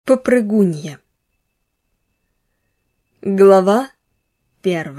Попрыгунья. Глава 1.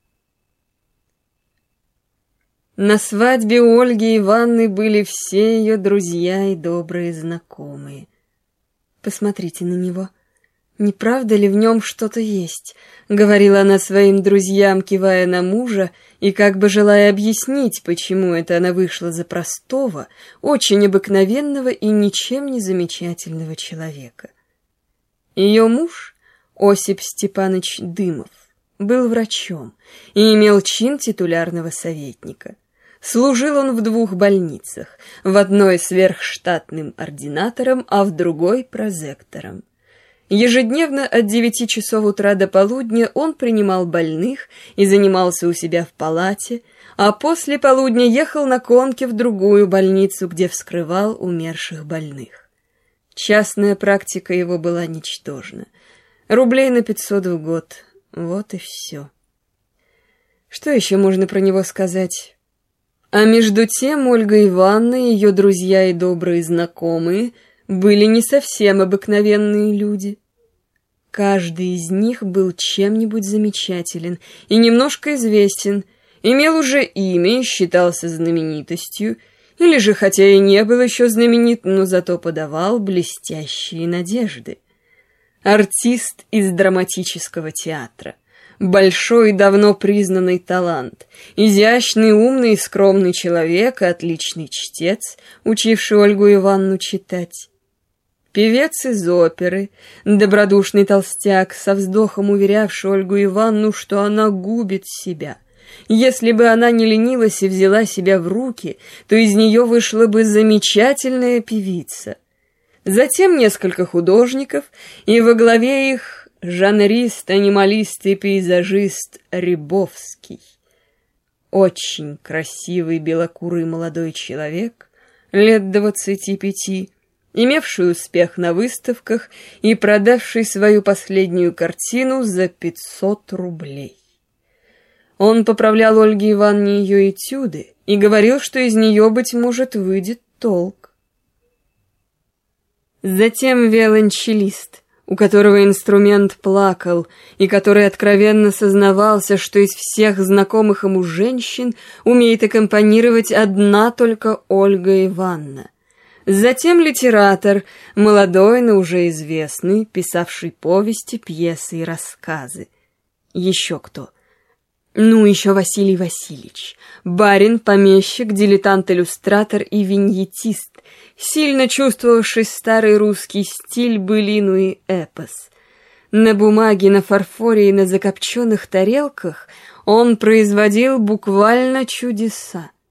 На свадьбе Ольги Ивановны были все ее друзья и добрые знакомые. «Посмотрите на него. Не правда ли в нем что-то есть?» — говорила она своим друзьям, кивая на мужа, и как бы желая объяснить, почему это она вышла за простого, очень обыкновенного и ничем не замечательного человека. Ее муж, Осип Степанович Дымов, был врачом и имел чин титулярного советника. Служил он в 2 больницах, в одной сверхштатным ординатором, а в другой прозектором. Ежедневно от 9 часов утра до полудня он принимал больных и занимался у себя в палате, а после полудня ехал на конке в другую больницу, где вскрывал умерших больных. Частная практика его была ничтожна. Рублей на 500 в год. Вот и все. Что еще можно про него сказать? А между тем Ольга Ивановна и ее друзья и добрые знакомые были не совсем обыкновенные люди. Каждый из них был чем-нибудь замечателен и немножко известен, имел уже имя и считался знаменитостью, или же, хотя и не был еще знаменит, но зато подавал блестящие надежды. Артист из драматического театра, большой и давно признанный талант, изящный, умный и скромный человек и отличный чтец, учивший Ольгу Ивановну читать. Певец из оперы, добродушный толстяк, со вздохом уверявший Ольгу Ивановну, что она губит себя. Если бы она не ленилась и взяла себя в руки, то из нее вышла бы замечательная певица. Затем несколько художников, и во главе их жанрист, анималист и пейзажист Рябовский. Очень красивый белокурый молодой человек, лет 25, имевший успех на выставках и продавший свою последнюю картину за 500 рублей. Он поправлял Ольге Ивановне ее этюды и говорил, что из нее, быть может, выйдет толк. Затем виолончелист, у которого инструмент плакал, и который откровенно сознавался, что из всех знакомых ему женщин умеет аккомпанировать одна только Ольга Ивановна. Затем литератор, молодой, но уже известный, писавший повести, пьесы и рассказы. Еще кто? Ну, еще Василий Васильевич, барин, помещик, дилетант-иллюстратор и виньетист, сильно чувствовавший старый русский стиль, былину и эпос. На бумаге, на фарфоре и на закопченных тарелках он производил буквально чудеса.